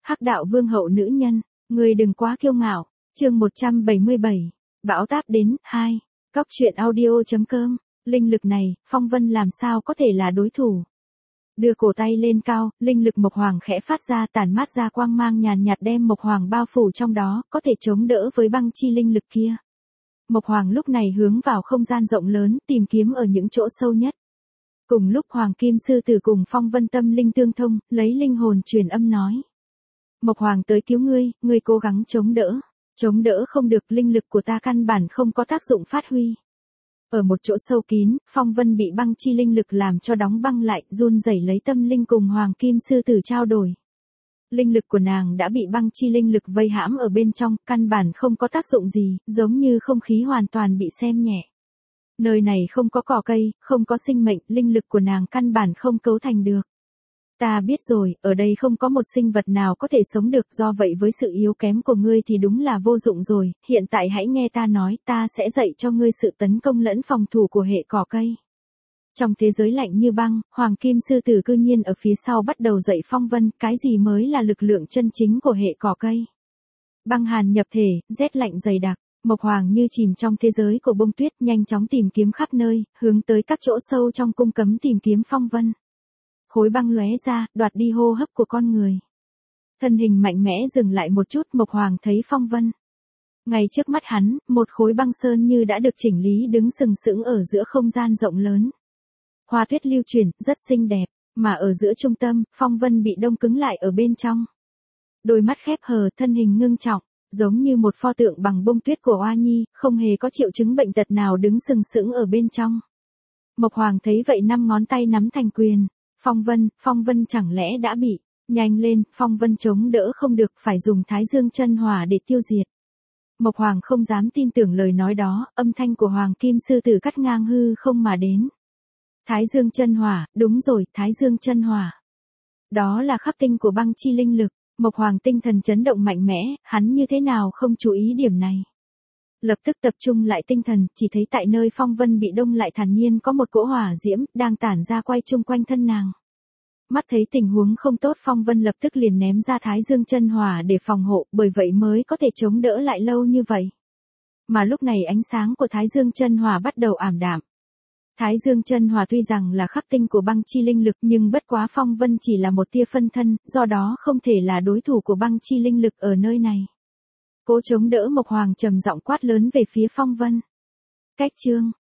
Hắc đạo vương hậu nữ nhân, người đừng quá kiêu ngạo. Chương 177. Bão táp đến 2. Cóc truyện audio.com. Linh lực này, Phong Vân làm sao có thể là đối thủ. Đưa cổ tay lên cao, linh lực Mộc Hoàng khẽ phát ra, tản mát ra quang mang nhàn nhạt đem Mộc Hoàng bao phủ trong đó, có thể chống đỡ với băng chi linh lực kia. Mộc Hoàng lúc này hướng vào không gian rộng lớn, tìm kiếm ở những chỗ sâu nhất. Cùng lúc Hoàng Kim Sư Tử cùng Phong Vân tâm linh tương thông, lấy linh hồn truyền âm nói. Mộc Hoàng tới cứu ngươi cố gắng chống đỡ. Chống đỡ không được, linh lực của ta căn bản không có tác dụng phát huy. Ở một chỗ sâu kín, Phong Vân bị băng chi linh lực làm cho đóng băng lại, run rẩy lấy tâm linh cùng Hoàng Kim Sư Tử trao đổi. Linh lực của nàng đã bị băng chi linh lực vây hãm ở bên trong, căn bản không có tác dụng gì, giống như không khí hoàn toàn bị xem nhẹ. Nơi này không có cỏ cây, không có sinh mệnh, linh lực của nàng căn bản không cấu thành được. Ta biết rồi, ở đây không có một sinh vật nào có thể sống được, do vậy với sự yếu kém của ngươi thì đúng là vô dụng rồi, hiện tại hãy nghe ta nói, ta sẽ dạy cho ngươi sự tấn công lẫn phòng thủ của hệ cỏ cây. Trong thế giới lạnh như băng, Hoàng Kim Sư Tử cư nhiên ở phía sau bắt đầu dạy Phong Vân, cái gì mới là lực lượng chân chính của hệ cỏ cây. Băng hàn nhập thể, rét lạnh dày đặc, Mộc Hoàng như chìm trong thế giới của bông tuyết, nhanh chóng tìm kiếm khắp nơi, hướng tới các chỗ sâu trong cung cấm tìm kiếm Phong Vân. Khối băng lóe ra, đoạt đi hô hấp của con người. Thân hình mạnh mẽ dừng lại một chút, Mộc Hoàng thấy Phong Vân. Ngay trước mắt hắn, một khối băng sơn như đã được chỉnh lý đứng sừng sững ở giữa không gian rộng lớn. Hoa tuyết lưu chuyển, rất xinh đẹp, mà ở giữa trung tâm, Phong Vân bị đông cứng lại ở bên trong. Đôi mắt khép hờ, thân hình ngưng trọng, giống như một pho tượng bằng bông tuyết của Oa Nhi, không hề có triệu chứng bệnh tật nào đứng sừng sững ở bên trong. Mộc Hoàng thấy vậy, 5 ngón tay nắm thành quyền. Phong Vân chẳng lẽ đã bị, nhanh lên, Phong Vân chống đỡ không được, phải dùng Thái Dương chân hỏa để tiêu diệt. Mộc Hoàng không dám tin tưởng lời nói đó, âm thanh của Hoàng Kim Sư Tử cắt ngang hư không mà đến. Thái Dương chân hỏa, đúng rồi, Thái Dương chân hỏa. Đó là khắc tinh của băng chi linh lực, Mộc Hoàng tinh thần chấn động mạnh mẽ, hắn như thế nào không chú ý điểm này. Lập tức tập trung lại tinh thần, chỉ thấy tại nơi Phong Vân bị đông lại thản nhiên có một cỗ hỏa diễm, đang tản ra quay chung quanh thân nàng. Mắt thấy tình huống không tốt, Phong Vân lập tức liền ném ra Thái Dương chân hỏa để phòng hộ, bởi vậy mới có thể chống đỡ lại lâu như vậy. Mà lúc này ánh sáng của Thái Dương chân hỏa bắt đầu ảm đạm. Thái Dương chân hỏa tuy rằng là khắc tinh của băng chi linh lực, nhưng bất quá Phong Vân chỉ là một tia phân thân, do đó không thể là đối thủ của băng chi linh lực ở nơi này. Cố chống đỡ, Mộc Hoàng trầm giọng quát lớn về phía Phong Vân. Cách chương